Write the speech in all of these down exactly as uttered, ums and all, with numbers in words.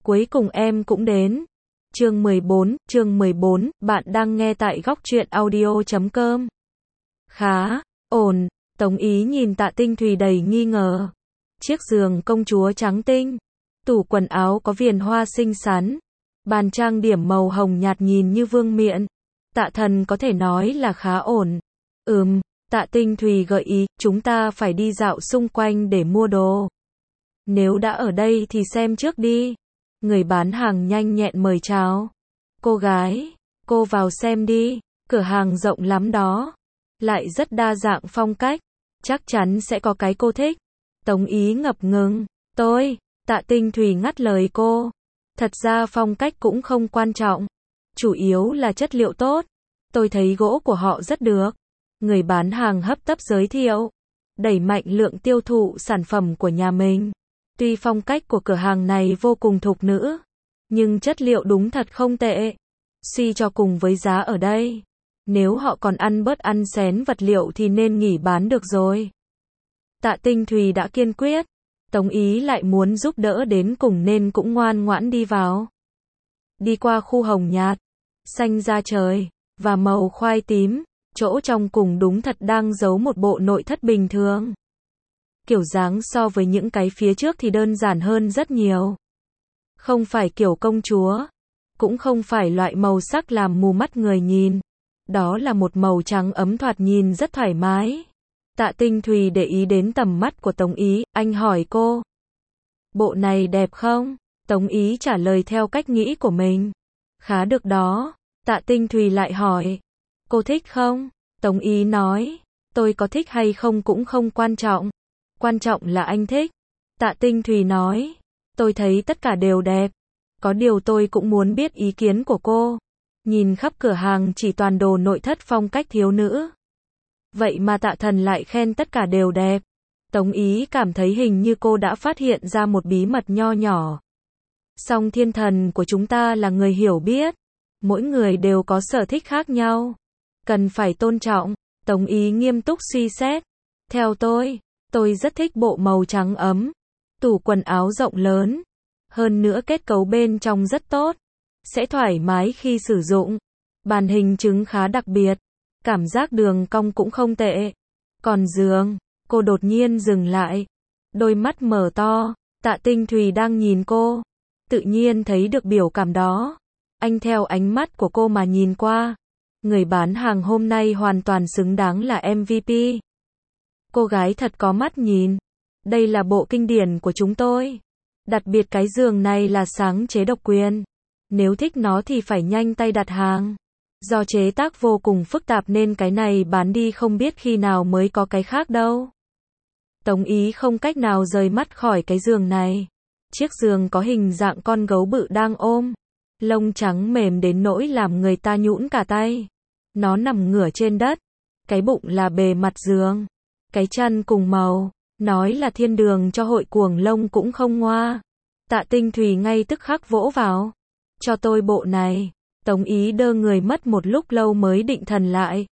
Cuối cùng em cũng đến. Chương mười bốn, chương mười bốn, bạn đang nghe tại góc truyện audio chấm com. Khá, ổn, Tống Ý nhìn Tạ Tinh Thùy đầy nghi ngờ. Chiếc giường công chúa trắng tinh, tủ quần áo có viền hoa xinh xắn, bàn trang điểm màu hồng nhạt nhìn như vương miện. Tạ Thần có thể nói là khá ổn. Ừm, Tạ Tinh Thùy gợi ý, chúng ta phải đi dạo xung quanh để mua đồ. Nếu đã ở đây thì xem trước đi. Người bán hàng nhanh nhẹn mời chào. Cô gái, cô vào xem đi, cửa hàng rộng lắm đó. Lại rất đa dạng phong cách, chắc chắn sẽ có cái cô thích. Tống Ý ngập ngừng, tôi, Tạ Tinh Thùy ngắt lời cô. Thật ra phong cách cũng không quan trọng, chủ yếu là chất liệu tốt. Tôi thấy gỗ của họ rất được. Người bán hàng hấp tấp giới thiệu, đẩy mạnh lượng tiêu thụ sản phẩm của nhà mình. Tuy phong cách của cửa hàng này vô cùng thục nữ, nhưng chất liệu đúng thật không tệ. Suy cho cùng với giá ở đây, nếu họ còn ăn bớt ăn xén vật liệu thì nên nghỉ bán được rồi. Tạ Tinh Thùy đã kiên quyết, Tống Ý lại muốn giúp đỡ đến cùng nên cũng ngoan ngoãn đi vào. Đi qua khu hồng nhạt, xanh da trời, và màu khoai tím, chỗ trong cùng đúng thật đang giấu một bộ nội thất bình thường. Kiểu dáng so với những cái phía trước thì đơn giản hơn rất nhiều. Không phải kiểu công chúa, cũng không phải loại màu sắc làm mù mắt người nhìn. Đó là một màu trắng ấm thoạt nhìn rất thoải mái. Tạ Tinh Thùy để ý đến tầm mắt của Tống Ý, anh hỏi cô. Bộ này đẹp không? Tống Ý trả lời theo cách nghĩ của mình. Khá được đó. Tạ Tinh Thùy lại hỏi. Cô thích không? Tống Ý nói. Tôi có thích hay không cũng không quan trọng. Quan trọng là anh thích. Tạ Tinh Thùy nói. Tôi thấy tất cả đều đẹp. Có điều tôi cũng muốn biết ý kiến của cô. Nhìn khắp cửa hàng chỉ toàn đồ nội thất phong cách thiếu nữ. Vậy mà Tạ Thần lại khen tất cả đều đẹp. Tống Ý cảm thấy hình như cô đã phát hiện ra một bí mật nho nhỏ. Song thiên thần của chúng ta là người hiểu biết. Mỗi người đều có sở thích khác nhau. Cần phải tôn trọng. Tống Ý nghiêm túc suy xét. Theo tôi, tôi rất thích bộ màu trắng ấm. Tủ quần áo rộng lớn. Hơn nữa kết cấu bên trong rất tốt. Sẽ thoải mái khi sử dụng. Bàn hình chứng khá đặc biệt. Cảm giác đường cong cũng không tệ. Còn giường, cô đột nhiên dừng lại. Đôi mắt mở to. Tạ Tinh Thùy đang nhìn cô. Tự nhiên thấy được biểu cảm đó. Anh theo ánh mắt của cô mà nhìn qua. Người bán hàng hôm nay hoàn toàn xứng đáng là em vê pê. Cô gái thật có mắt nhìn. Đây là bộ kinh điển của chúng tôi. Đặc biệt cái giường này là sáng chế độc quyền. Nếu thích nó thì phải nhanh tay đặt hàng. Do chế tác vô cùng phức tạp nên cái này bán đi không biết khi nào mới có cái khác đâu. Tống Ý không cách nào rời mắt khỏi cái giường này. Chiếc giường có hình dạng con gấu bự đang ôm. Lông trắng mềm đến nỗi làm người ta nhũn cả tay. Nó nằm ngửa trên đất. Cái bụng là bề mặt giường. Cái chăn cùng màu. Nói là thiên đường cho hội cuồng lông cũng không ngoa. Tạ Tinh Thùy ngay tức khắc vỗ vào. Cho tôi bộ này. Tống Ý đơ người mất một lúc lâu mới định thần lại.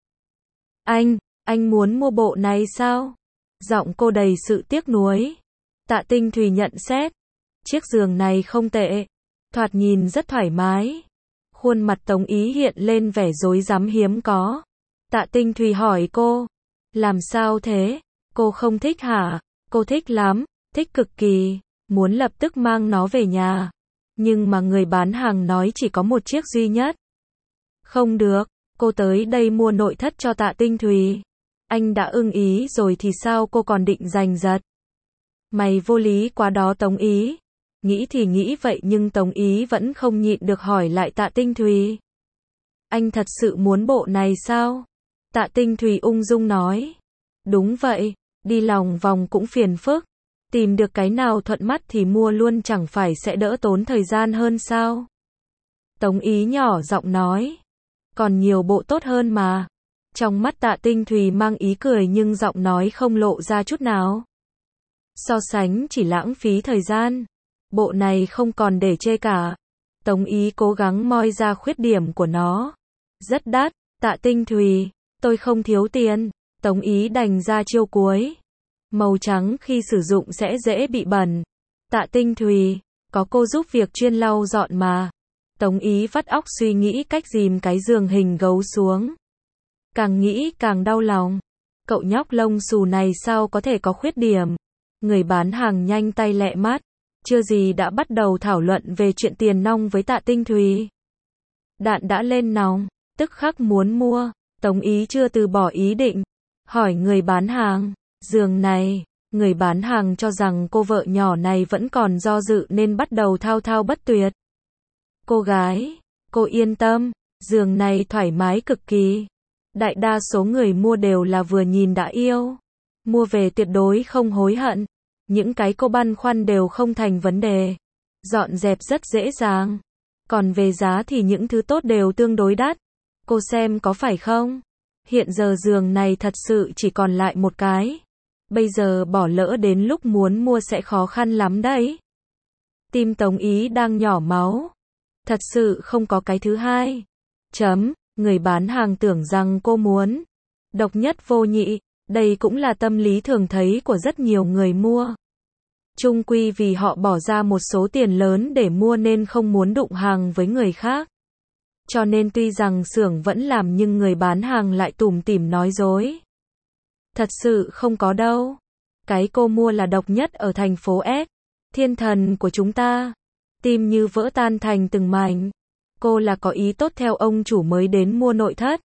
Anh, anh muốn mua bộ này sao? Giọng cô đầy sự tiếc nuối. Tạ Tinh Thùy nhận xét. Chiếc giường này không tệ. Thoạt nhìn rất thoải mái. Khuôn mặt Tống Ý hiện lên vẻ rối rắm hiếm có. Tạ Tinh Thùy hỏi cô. Làm sao thế? Cô không thích hả? Cô thích lắm, thích cực kỳ. Muốn lập tức mang nó về nhà. Nhưng mà người bán hàng nói chỉ có một chiếc duy nhất. Không được, cô tới đây mua nội thất cho Tạ Tinh Thùy. Anh đã ưng ý rồi thì sao cô còn định giành giật? Mày vô lý quá đó Tống Ý. Nghĩ thì nghĩ vậy nhưng Tống Ý vẫn không nhịn được hỏi lại Tạ Tinh Thùy. Anh thật sự muốn bộ này sao? Tạ Tinh Thùy ung dung nói. Đúng vậy, đi lòng vòng cũng phiền phức. Tìm được cái nào thuận mắt thì mua luôn chẳng phải sẽ đỡ tốn thời gian hơn sao? Tống Ý nhỏ giọng nói. Còn nhiều bộ tốt hơn mà. Trong mắt Tạ Tinh Thùy mang ý cười nhưng giọng nói không lộ ra chút nào. So sánh chỉ lãng phí thời gian. Bộ này không còn để chê cả. Tống Ý cố gắng moi ra khuyết điểm của nó. Rất đắt, Tạ Tinh Thùy, tôi không thiếu tiền. Tống Ý đành ra chiêu cuối. Màu trắng khi sử dụng sẽ dễ bị bẩn. Tạ Tinh Thùy, Có cô giúp việc chuyên lau dọn mà. Tống Ý vắt óc suy nghĩ cách dìm cái giường hình gấu xuống. Càng nghĩ càng đau lòng. Cậu nhóc lông xù này sao có thể có khuyết điểm. Người bán hàng nhanh tay lẹ mắt. Chưa gì đã bắt đầu thảo luận về chuyện tiền nong với Tạ Tinh Thùy. Đạn đã lên nòng, tức khắc muốn mua. Tống Ý chưa từ bỏ ý định. Hỏi người bán hàng, giường này, người bán hàng cho rằng cô vợ nhỏ này vẫn còn do dự nên bắt đầu thao thao bất tuyệt. Cô gái, cô yên tâm, giường này thoải mái cực kỳ. Đại đa số người mua đều là vừa nhìn đã yêu. Mua về tuyệt đối không hối hận. Những cái cô băn khoăn đều không thành vấn đề. Dọn dẹp rất dễ dàng. Còn về giá thì những thứ tốt đều tương đối đắt. Cô xem có phải không? Hiện giờ giường này thật sự chỉ còn lại một cái. Bây giờ bỏ lỡ đến lúc muốn mua sẽ khó khăn lắm đấy. Tim Tống Ý đang nhỏ máu. Thật sự không có cái thứ hai. Chấm, người bán hàng tưởng rằng cô muốn. Độc nhất vô nhị, đây cũng là tâm lý thường thấy của rất nhiều người mua. Chung quy vì họ bỏ ra một số tiền lớn để mua nên không muốn đụng hàng với người khác. Cho nên tuy rằng xưởng vẫn làm nhưng người bán hàng lại tủm tỉm nói dối. Thật sự không có đâu. Cái cô mua là độc nhất ở thành phố S. Thiên thần của chúng ta. Tim như vỡ tan thành từng mảnh. Cô là có ý tốt theo ông chủ mới đến mua nội thất.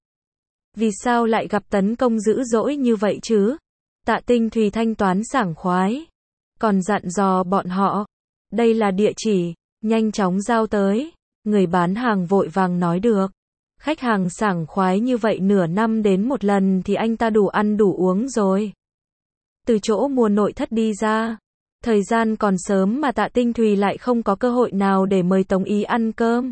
Vì sao lại gặp tấn công dữ dỗi như vậy chứ? Tạ Tinh Thùy thanh toán sảng khoái. Còn dặn dò bọn họ. Đây là địa chỉ, nhanh chóng giao tới. Người bán hàng vội vàng nói được. Khách hàng sảng khoái như vậy nửa năm đến một lần thì anh ta đủ ăn đủ uống rồi. Từ chỗ mua nội thất đi ra. Thời gian còn sớm mà Tạ Tinh Thùy lại không có cơ hội nào để mời Tống Ý ăn cơm.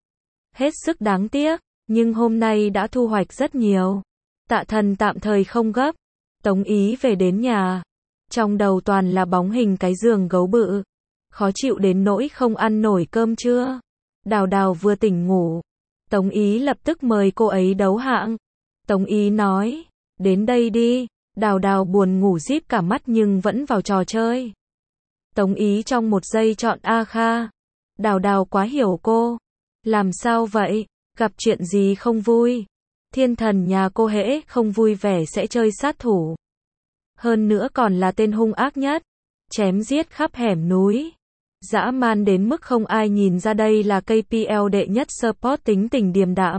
Hết sức đáng tiếc, nhưng hôm nay đã thu hoạch rất nhiều. Tạ Thần tạm thời không gấp. Tống Ý về đến nhà. Trong đầu toàn là bóng hình cái giường gấu bự. Khó chịu đến nỗi không ăn nổi cơm trưa. Đào Đào vừa tỉnh ngủ. Tống Ý lập tức mời cô ấy đấu hạng. Tống Ý nói, đến đây đi. Đào Đào buồn ngủ díp cả mắt nhưng vẫn vào trò chơi. Tống Ý trong một giây chọn A Kha. Đào Đào quá hiểu cô. Làm sao vậy? Gặp chuyện gì không vui? Thiên thần nhà cô hễ không vui vẻ sẽ chơi sát thủ. Hơn nữa còn là tên hung ác nhất. Chém giết khắp hẻm núi. Dã man đến mức không ai nhìn ra đây là ca pê lờ đệ nhất support tính tình điềm đạm.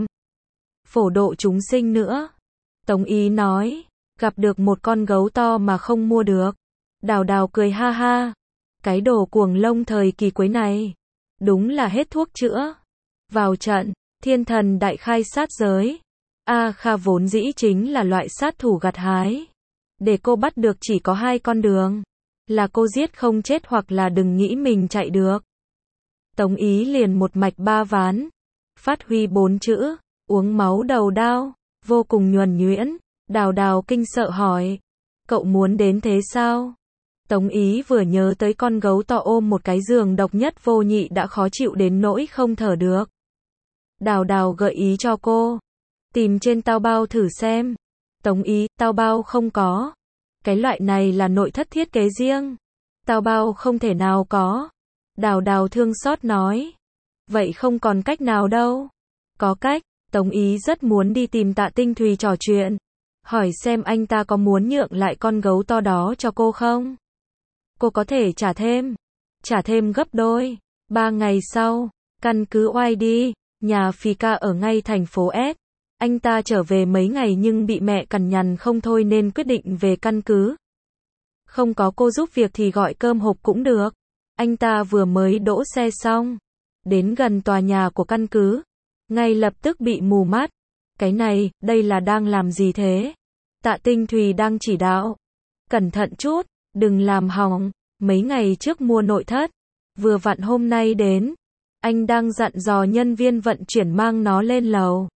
Phổ độ chúng sinh nữa. Tống Ý nói, gặp được một con gấu to mà không mua được. Đào Đào cười ha ha. Cái đồ cuồng lông thời kỳ cuối này. Đúng là hết thuốc chữa. Vào trận, thiên thần đại khai sát giới. A Kha vốn dĩ chính là loại sát thủ gặt hái. Để cô bắt được chỉ có hai con đường. Là cô giết không chết hoặc là đừng nghĩ mình chạy được. Tống Ý liền một mạch ba ván. Phát huy bốn chữ, uống máu đầu đao, vô cùng nhuần nhuyễn. Đào Đào kinh sợ hỏi. Cậu muốn đến thế sao? Tống Ý vừa nhớ tới con gấu to ôm một cái giường độc nhất vô nhị đã khó chịu đến nỗi không thở được. Đào Đào gợi ý cho cô. Tìm trên Taobao thử xem. Tống Ý, Taobao không có. Cái loại này là nội thất thiết kế riêng. Taobao không thể nào có. Đào Đào thương xót nói. Vậy không còn cách nào đâu. Có cách. Tống Ý rất muốn đi tìm Tạ Tinh Thùy trò chuyện. Hỏi xem anh ta có muốn nhượng lại con gấu to đó cho cô không? Cô có thể trả thêm. Trả thêm gấp đôi. Ba ngày sau, căn cứ oai đi. Nhà Phi Ca ở ngay thành phố S. Anh ta trở về mấy ngày nhưng bị mẹ cằn nhằn không thôi nên quyết định về căn cứ. Không có cô giúp việc thì gọi cơm hộp cũng được. Anh ta vừa mới đỗ xe xong. Đến gần tòa nhà của căn cứ. Ngay lập tức bị mù mắt. Cái này, đây là đang làm gì thế? Tạ Tinh Thùy đang chỉ đạo. Cẩn thận chút, đừng làm hỏng. Mấy ngày trước mua nội thất. Vừa vặn hôm nay đến. Anh đang dặn dò nhân viên vận chuyển mang nó lên lầu.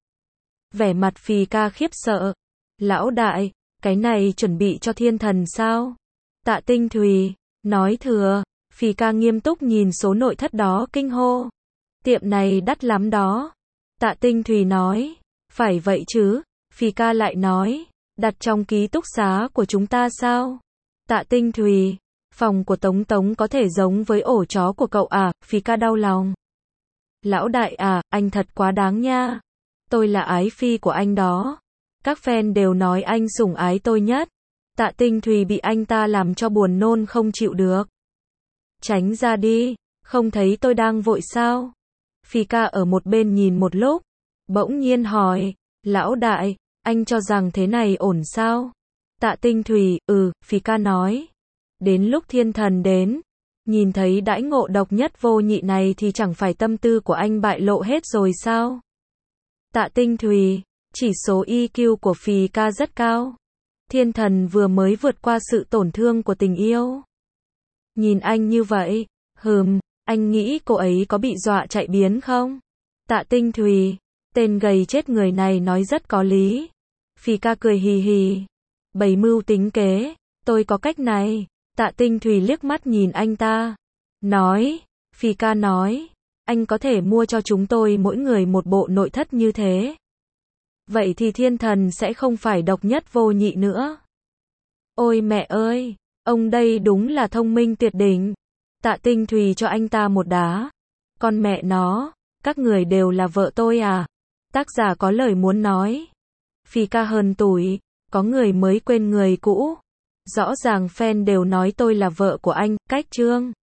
Vẻ mặt Phi Ca khiếp sợ. Lão đại, cái này chuẩn bị cho thiên thần sao? Tạ Tinh Thùy, nói thừa. Phi Ca nghiêm túc nhìn số nội thất đó kinh hô. Tiệm này đắt lắm đó. Tạ Tinh Thùy nói. Phải vậy chứ. Phi Ca lại nói. Đặt trong ký túc xá của chúng ta sao? Tạ Tinh Thùy. Phòng của Tống Tống có thể giống với ổ chó của cậu à, Phì ca đau lòng. Lão đại à, anh thật quá đáng nha. Tôi là ái phi của anh đó. Các fan đều nói anh sủng ái tôi nhất. Tạ Tinh Thùy bị anh ta làm cho buồn nôn không chịu được. Tránh ra đi, không thấy tôi đang vội sao? Phì ca ở một bên nhìn một lúc, bỗng nhiên hỏi, lão đại, anh cho rằng thế này ổn sao? Tạ Tinh Thùy, ừ, Phì ca nói. Đến lúc thiên thần đến, nhìn thấy đãi ngộ độc nhất vô nhị này thì chẳng phải tâm tư của anh bại lộ hết rồi sao? Tạ Tinh Thùy, chỉ số i kiu của Phì ca rất cao. Thiên thần vừa mới vượt qua sự tổn thương của tình yêu. Nhìn anh như vậy, hừm, anh nghĩ cô ấy có bị dọa chạy biến không? Tạ Tinh Thùy, tên gầy chết người này nói rất có lý. Phì ca cười hì hì. Bày mưu tính kế, tôi có cách này. Tạ Tinh Thùy liếc mắt nhìn anh ta. Nói, Phì ca nói, anh có thể mua cho chúng tôi mỗi người một bộ nội thất như thế. Vậy thì thiên thần sẽ không phải độc nhất vô nhị nữa. Ôi mẹ ơi, ông đây đúng là thông minh tuyệt đỉnh. Tạ Tinh Thùy cho anh ta một đá. Con mẹ nó, các người đều là vợ tôi à? Tác giả có lời muốn nói. Phì ca hờn tủi, có người mới quên người cũ. Rõ ràng fan đều nói tôi là vợ của anh, cách chương.